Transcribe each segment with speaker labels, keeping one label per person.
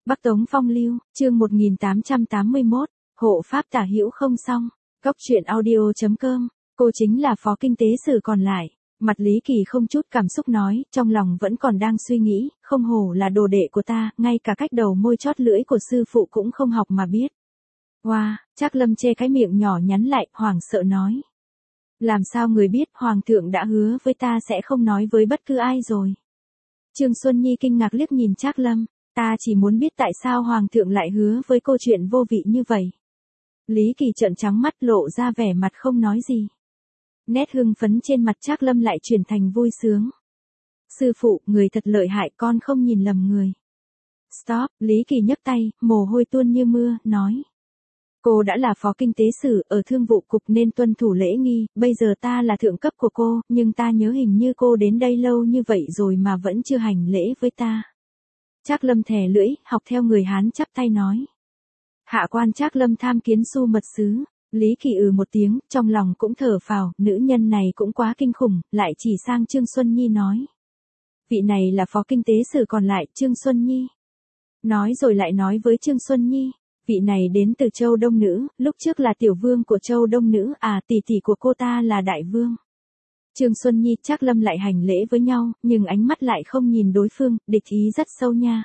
Speaker 1: Bắc Tống Phong Lưu, chương 1881, hộ pháp tả hữu không xong. Cóc truyện audio.com, cô chính là phó kinh tế sử còn lại. Mặt Lý Kỳ không chút cảm xúc nói, trong lòng vẫn còn đang suy nghĩ, không hổ là đồ đệ của ta, ngay cả cách đầu môi chót lưỡi của sư phụ cũng không học mà biết. Wow, Trác Lâm che cái miệng nhỏ nhắn lại, hoảng sợ nói. Làm sao người biết Hoàng thượng đã hứa với ta sẽ không nói với bất cứ ai rồi. Trương Xuân Nhi kinh ngạc liếc nhìn Trác Lâm, ta chỉ muốn biết tại sao Hoàng thượng lại hứa với cô chuyện vô vị như vậy. Lý Kỳ trợn trắng mắt lộ ra vẻ mặt không nói gì. Nét hưng phấn trên mặt Trác Lâm lại chuyển thành vui sướng. Sư phụ, người thật lợi hại, con không nhìn lầm người. Stop, Lý Kỳ nhấc tay, mồ hôi tuôn như mưa, nói. Cô đã là phó kinh tế sử ở thương vụ cục nên tuân thủ lễ nghi, bây giờ ta là thượng cấp của cô, nhưng ta nhớ hình như cô đến đây lâu như vậy rồi mà vẫn chưa hành lễ với ta. Trác Lâm thè lưỡi, học theo người Hán chắp tay nói. Hạ quan Trác Lâm tham kiến Su mật sứ. Lý Kỳ một tiếng, trong lòng cũng thở phào, nữ nhân này cũng quá kinh khủng, lại chỉ sang Trương Xuân Nhi nói. Vị này là phó kinh tế sử còn lại, Trương Xuân Nhi. Nói rồi lại nói với Trương Xuân Nhi, vị này đến từ Châu Đông Nữ, lúc trước là tiểu vương của Châu Đông Nữ, tỷ tỷ của cô ta là đại vương. Trương Xuân Nhi Trác Lâm lại hành lễ với nhau, nhưng ánh mắt lại không nhìn đối phương, địch ý rất sâu nha.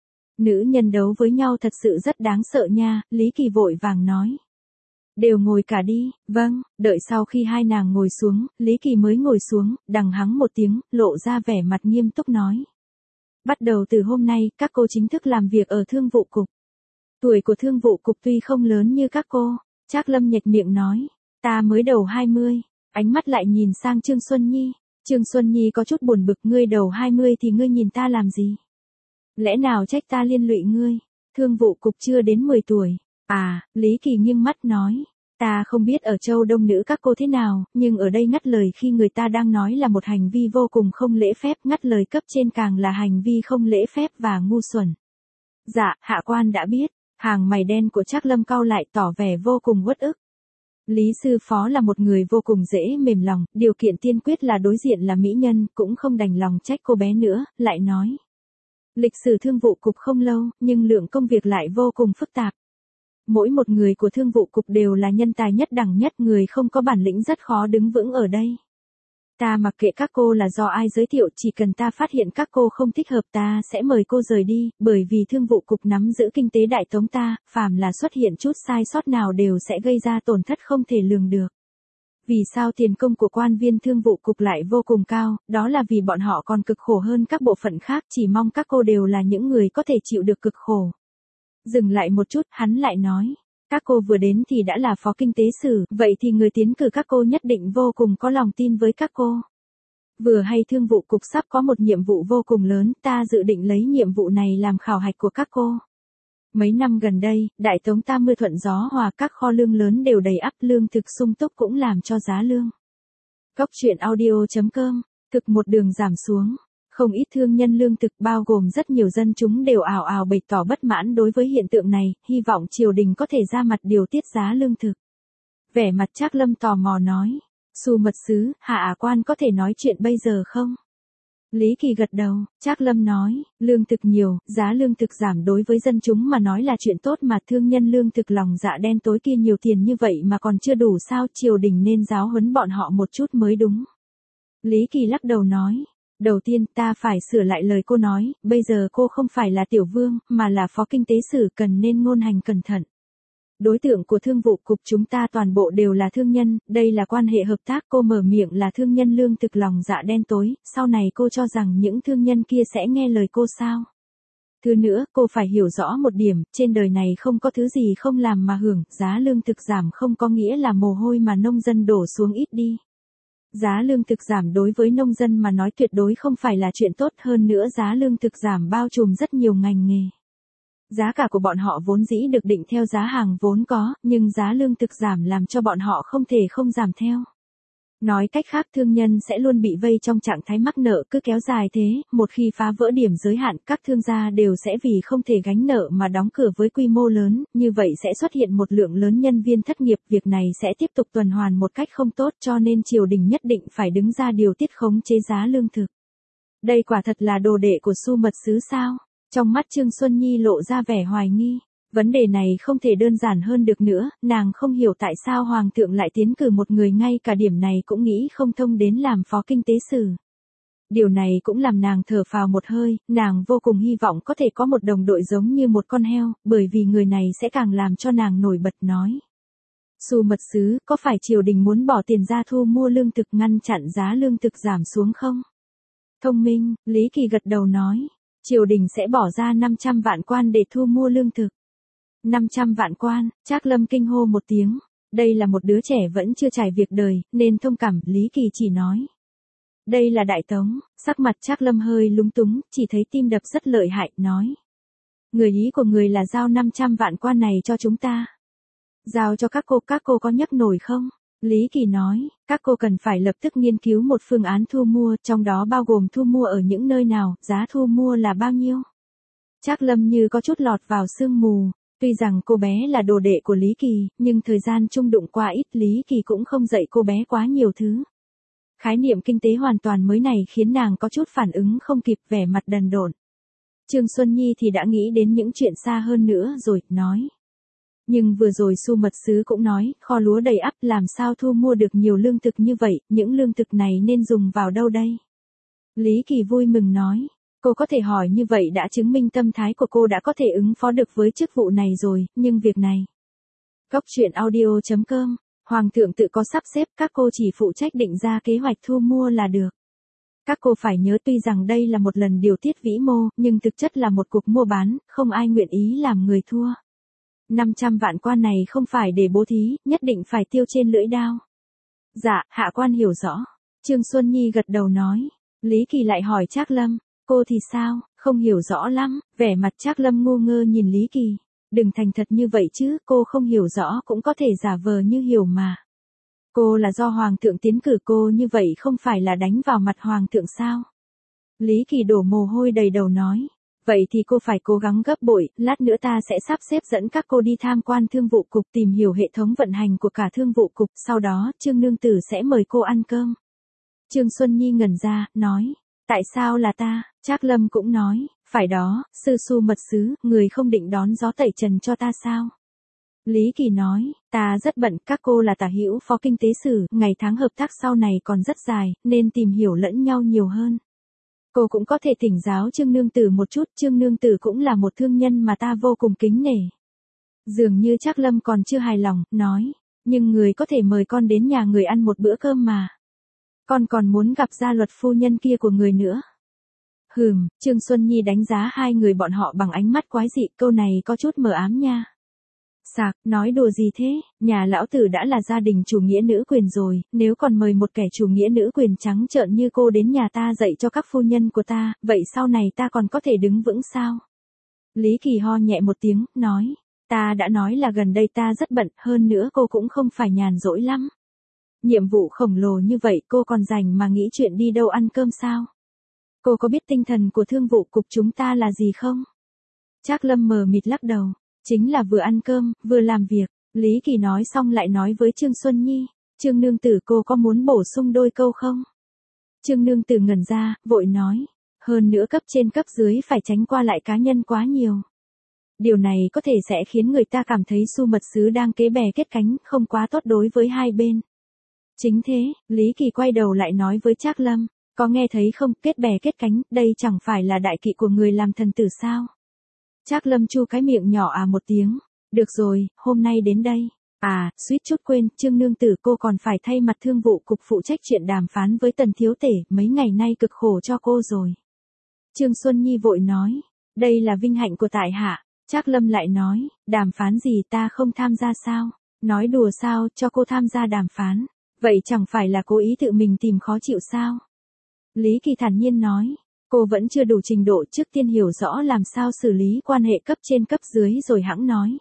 Speaker 1: Nữ nhân đấu với nhau thật sự rất đáng sợ nha, Lý Kỳ vội vàng nói. Đều ngồi cả đi, vâng, đợi sau khi hai nàng ngồi xuống, Lý Kỳ mới ngồi xuống, đằng hắng một tiếng, lộ ra vẻ mặt nghiêm túc nói. Bắt đầu từ hôm nay, các cô chính thức làm việc ở thương vụ cục. Tuổi của thương vụ cục tuy không lớn như các cô, Trác Lâm nhếch miệng nói, ta mới đầu 20, ánh mắt lại nhìn sang Trương Xuân Nhi. Trương Xuân Nhi có chút buồn bực, ngươi đầu 20 thì ngươi nhìn ta làm gì? Lẽ nào trách ta liên lụy ngươi, thương vụ cục chưa đến 10 tuổi. Lý Kỳ nghiêng mắt nói, ta không biết ở Châu Đông Nữ các cô thế nào, nhưng ở đây ngắt lời khi người ta đang nói là một hành vi vô cùng không lễ phép, ngắt lời cấp trên càng là hành vi không lễ phép và ngu xuẩn. Dạ, hạ quan đã biết, hàng mày đen của Trác Lâm cau lại tỏ vẻ vô cùng uất ức. Lý sư phó là một người vô cùng dễ mềm lòng, điều kiện tiên quyết là đối diện là mỹ nhân, cũng không đành lòng trách cô bé nữa, lại nói. Lịch sử thương vụ cục không lâu, nhưng lượng công việc lại vô cùng phức tạp. Mỗi một người của thương vụ cục đều là nhân tài nhất đẳng nhất, người không có bản lĩnh rất khó đứng vững ở đây. Ta mặc kệ các cô là do ai giới thiệu, chỉ cần ta phát hiện các cô không thích hợp ta sẽ mời cô rời đi, bởi vì thương vụ cục nắm giữ kinh tế đại tống ta, phàm là xuất hiện chút sai sót nào đều sẽ gây ra tổn thất không thể lường được. Vì sao tiền công của quan viên thương vụ cục lại vô cùng cao, đó là vì bọn họ còn cực khổ hơn các bộ phận khác, chỉ mong các cô đều là những người có thể chịu được cực khổ. Dừng lại một chút, hắn lại nói, các cô vừa đến thì đã là phó kinh tế sử, vậy thì người tiến cử các cô nhất định vô cùng có lòng tin với các cô. Vừa hay thương vụ cục sắp có một nhiệm vụ vô cùng lớn, ta dự định lấy nhiệm vụ này làm khảo hạch của các cô. Mấy năm gần đây, đại tống ta mưa thuận gió hòa, các kho lương lớn đều đầy ắp, lương thực sung túc cũng làm cho giá lương. Cóc truyện audio.com, thực một đường giảm xuống. Không ít thương nhân lương thực bao gồm rất nhiều dân chúng đều ào ào bày tỏ bất mãn đối với hiện tượng này, hy vọng triều đình có thể ra mặt điều tiết giá lương thực. Vẻ mặt Trác Lâm tò mò nói, Su mật sứ, hạ quan có thể nói chuyện bây giờ không? Lý Kỳ gật đầu, Trác Lâm nói, lương thực nhiều, giá lương thực giảm đối với dân chúng mà nói là chuyện tốt mà thương nhân lương thực lòng dạ đen tối kia nhiều tiền như vậy mà còn chưa đủ sao, triều đình nên giáo huấn bọn họ một chút mới đúng. Lý Kỳ lắc đầu nói. Đầu tiên ta phải sửa lại lời cô nói, bây giờ cô không phải là tiểu vương, mà là phó kinh tế sử, cần nên ngôn hành cẩn thận. Đối tượng của thương vụ cục chúng ta toàn bộ đều là thương nhân, đây là quan hệ hợp tác, cô mở miệng là thương nhân lương thực lòng dạ đen tối, sau này cô cho rằng những thương nhân kia sẽ nghe lời cô sao? Thứ nữa, cô phải hiểu rõ một điểm, trên đời này không có thứ gì không làm mà hưởng, giá lương thực giảm không có nghĩa là mồ hôi mà nông dân đổ xuống ít đi. Giá lương thực giảm đối với nông dân mà nói tuyệt đối không phải là chuyện tốt, hơn nữa giá lương thực giảm bao trùm rất nhiều ngành nghề. Giá cả của bọn họ vốn dĩ được định theo giá hàng vốn có, nhưng giá lương thực giảm làm cho bọn họ không thể không giảm theo. Nói cách khác, thương nhân sẽ luôn bị vây trong trạng thái mắc nợ, cứ kéo dài thế, một khi phá vỡ điểm giới hạn, các thương gia đều sẽ vì không thể gánh nợ mà đóng cửa với quy mô lớn, như vậy sẽ xuất hiện một lượng lớn nhân viên thất nghiệp, việc này sẽ tiếp tục tuần hoàn một cách không tốt, cho nên triều đình nhất định phải đứng ra điều tiết khống chế giá lương thực. Đây quả thật là đồ đệ của Su mật sứ sao? Trong mắt Trương Xuân Nhi lộ ra vẻ hoài nghi. Vấn đề này không thể đơn giản hơn được nữa, nàng không hiểu tại sao Hoàng thượng lại tiến cử một người ngay cả điểm này cũng nghĩ không thông đến làm phó kinh tế sử. Điều này cũng làm nàng thở phào một hơi, nàng vô cùng hy vọng có thể có một đồng đội giống như một con heo, bởi vì người này sẽ càng làm cho nàng nổi bật nói. Xu mật sứ, có phải triều đình muốn bỏ tiền ra thu mua lương thực ngăn chặn giá lương thực giảm xuống không? Thông minh, Lý Kỳ gật đầu nói. Triều đình sẽ bỏ ra 500 vạn quan để thu mua lương thực. 500 vạn quan, Trác Lâm kinh hô một tiếng. Đây là một đứa trẻ vẫn chưa trải việc đời, nên thông cảm, Lý Kỳ chỉ nói. Đây là đại tống, sắc mặt Trác Lâm hơi lúng túng, chỉ thấy tim đập rất lợi hại, nói. Người ý của người là giao 500 vạn quan này cho chúng ta. Giao cho các cô có nhấc nổi không? Lý Kỳ nói, các cô cần phải lập tức nghiên cứu một phương án thu mua, trong đó bao gồm thu mua ở những nơi nào, giá thu mua là bao nhiêu. Trác Lâm như có chút lọt vào sương mù, tuy rằng cô bé là đồ đệ của Lý Kỳ, nhưng thời gian chung đụng qua ít, Lý Kỳ cũng không dạy cô bé quá nhiều thứ. Khái niệm kinh tế hoàn toàn mới này khiến nàng có chút phản ứng không kịp, vẻ mặt đần độn. Trương Xuân Nhi thì đã nghĩ đến những chuyện xa hơn nữa rồi, nói. Nhưng vừa rồi Xu mật sứ cũng nói, kho lúa đầy ắp làm sao thu mua được nhiều lương thực như vậy, những lương thực này nên dùng vào đâu đây? Lý Kỳ vui mừng nói, cô có thể hỏi như vậy đã chứng minh tâm thái của cô đã có thể ứng phó được với chức vụ này rồi, nhưng việc này. Góc truyện audio.com, Hoàng thượng tự có sắp xếp, các cô chỉ phụ trách định ra kế hoạch thu mua là được. Các cô phải nhớ tuy rằng đây là một lần điều tiết vĩ mô, nhưng thực chất là một cuộc mua bán, không ai nguyện ý làm người thua. 500 vạn quan này không phải để bố thí, nhất định phải tiêu trên lưỡi đao. Dạ, hạ quan hiểu rõ. Trương Xuân Nhi gật đầu nói. Lý Kỳ lại hỏi Trác Lâm, cô thì sao, không hiểu rõ lắm, vẻ mặt Trác Lâm ngu ngơ nhìn Lý Kỳ. Đừng thành thật như vậy chứ, cô không hiểu rõ cũng có thể giả vờ như hiểu mà. Cô là do Hoàng thượng tiến cử cô, như vậy không phải là đánh vào mặt Hoàng thượng sao? Lý Kỳ đổ mồ hôi đầy đầu nói. Vậy thì cô phải cố gắng gấp bội, lát nữa ta sẽ sắp xếp dẫn các cô đi tham quan thương vụ cục, tìm hiểu hệ thống vận hành của cả thương vụ cục, sau đó Trương Nương Tử sẽ mời cô ăn cơm. Trương Xuân Nhi ngẩn ra, nói, tại sao là ta? Trác Lâm cũng nói, phải đó, sư Xu mật sứ, người không định đón gió tẩy trần cho ta sao? Lý Kỳ nói, ta rất bận, các cô là tả hữu phó kinh tế sử, ngày tháng hợp tác sau này còn rất dài, nên tìm hiểu lẫn nhau nhiều hơn. Cô cũng có thể thỉnh giáo Trương Nương Tử một chút, Trương Nương Tử cũng là một thương nhân mà ta vô cùng kính nể. Dường như Trác Lâm còn chưa hài lòng, nói, nhưng người có thể mời con đến nhà người ăn một bữa cơm mà. Con còn muốn gặp gia luật phu nhân kia của người nữa. Trương Xuân Nhi đánh giá hai người bọn họ bằng ánh mắt quái dị, câu này có chút mờ ám nha. Sạc, nói đùa gì thế, nhà lão tử đã là gia đình chủ nghĩa nữ quyền rồi, nếu còn mời một kẻ chủ nghĩa nữ quyền trắng trợn như cô đến nhà ta dạy cho các phu nhân của ta, vậy sau này ta còn có thể đứng vững sao? Lý Kỳ ho nhẹ một tiếng, nói, ta đã nói là gần đây ta rất bận, hơn nữa cô cũng không phải nhàn rỗi lắm. Nhiệm vụ khổng lồ như vậy cô còn rảnh mà nghĩ chuyện đi đâu ăn cơm sao? Cô có biết tinh thần của thương vụ cục chúng ta là gì không? Trác Lâm mờ mịt lắc đầu. Chính là vừa ăn cơm, vừa làm việc. Lý Kỳ nói xong lại nói với Trương Xuân Nhi, Trương Nương Tử cô có muốn bổ sung đôi câu không? Trương Nương Tử ngẩn ra, vội nói, hơn nữa cấp trên cấp dưới phải tránh qua lại cá nhân quá nhiều. Điều này có thể sẽ khiến người ta cảm thấy Xu mật sứ đang kế bè kết cánh, không quá tốt đối với hai bên. Chính thế, Lý Kỳ quay đầu lại nói với Trác Lâm, có nghe thấy không, kết bè kết cánh, đây chẳng phải là đại kỵ của người làm thần tử sao? Trác Lâm chu cái miệng nhỏ một tiếng. Được rồi, hôm nay đến đây. Suýt chút quên, Trương Nương Tử cô còn phải thay mặt thương vụ cục phụ trách chuyện đàm phán với Tần Thiếu Tể, mấy ngày nay cực khổ cho cô rồi. Trương Xuân Nhi vội nói, đây là vinh hạnh của tại hạ. Trác Lâm lại nói, đàm phán gì ta không tham gia sao? Nói đùa sao, cho cô tham gia đàm phán. Vậy chẳng phải là cố ý tự mình tìm khó chịu sao? Lý Kỳ thản nhiên nói. Cô vẫn chưa đủ trình độ, trước tiên hiểu rõ làm sao xử lý quan hệ cấp trên cấp dưới rồi hẵng nói.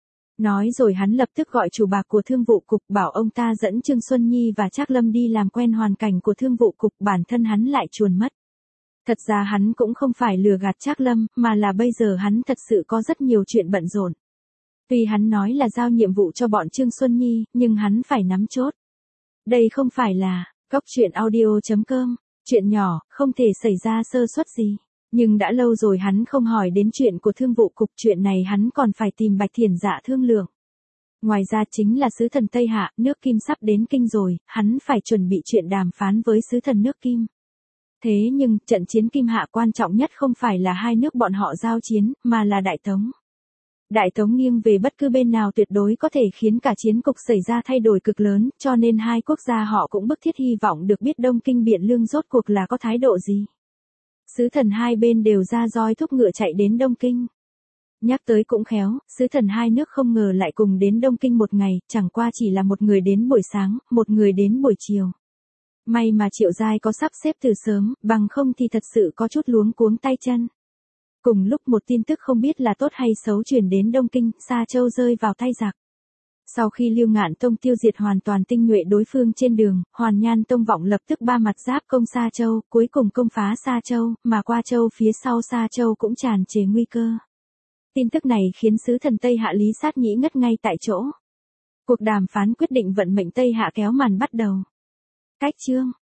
Speaker 1: Nói rồi hắn lập tức gọi chủ bạc của thương vụ cục bảo ông ta dẫn Trương Xuân Nhi và Trác Lâm đi làm quen hoàn cảnh của thương vụ cục, bản thân hắn lại chuồn mất. Thật ra hắn cũng không phải lừa gạt Trác Lâm, mà là bây giờ hắn thật sự có rất nhiều chuyện bận rộn. Tuy hắn nói là giao nhiệm vụ cho bọn Trương Xuân Nhi, nhưng hắn phải nắm chốt. Đây không phải là, góc truyện audio.com. Chuyện nhỏ, không thể xảy ra sơ suất gì. Nhưng đã lâu rồi hắn không hỏi đến chuyện của thương vụ cục, chuyện này hắn còn phải tìm Bạch Thiển Dạ thương lượng. Ngoài ra chính là sứ thần Tây Hạ, nước Kim sắp đến kinh rồi, hắn phải chuẩn bị chuyện đàm phán với sứ thần nước Kim. Thế nhưng, trận chiến Kim Hạ quan trọng nhất không phải là hai nước bọn họ giao chiến, mà là Đại Tống. Đại Tống nghiêng về bất cứ bên nào tuyệt đối có thể khiến cả chiến cục xảy ra thay đổi cực lớn, cho nên hai quốc gia họ cũng bức thiết hy vọng được biết Đông Kinh Biện Lương rốt cuộc là có thái độ gì. Sứ thần hai bên đều ra roi thúc ngựa chạy đến Đông Kinh. Nhắc tới cũng khéo, sứ thần hai nước không ngờ lại cùng đến Đông Kinh một ngày, chẳng qua chỉ là một người đến buổi sáng, một người đến buổi chiều. May mà Triệu Giai có sắp xếp từ sớm, bằng không thì thật sự có chút luống cuống tay chân. Cùng lúc một tin tức không biết là tốt hay xấu truyền đến Đông Kinh, Sa Châu rơi vào tay giặc. Sau khi Lưu Ngạn Tông tiêu diệt hoàn toàn tinh nhuệ đối phương trên đường, Hoàn Nhan Tông vọng lập tức ba mặt giáp công Sa Châu, cuối cùng công phá Sa Châu, mà qua châu phía sau Sa Châu cũng tràn trề nguy cơ. Tin tức này khiến sứ thần Tây Hạ Lý Sát Nhĩ ngất ngay tại chỗ. Cuộc đàm phán quyết định vận mệnh Tây Hạ kéo màn bắt đầu. Cách chương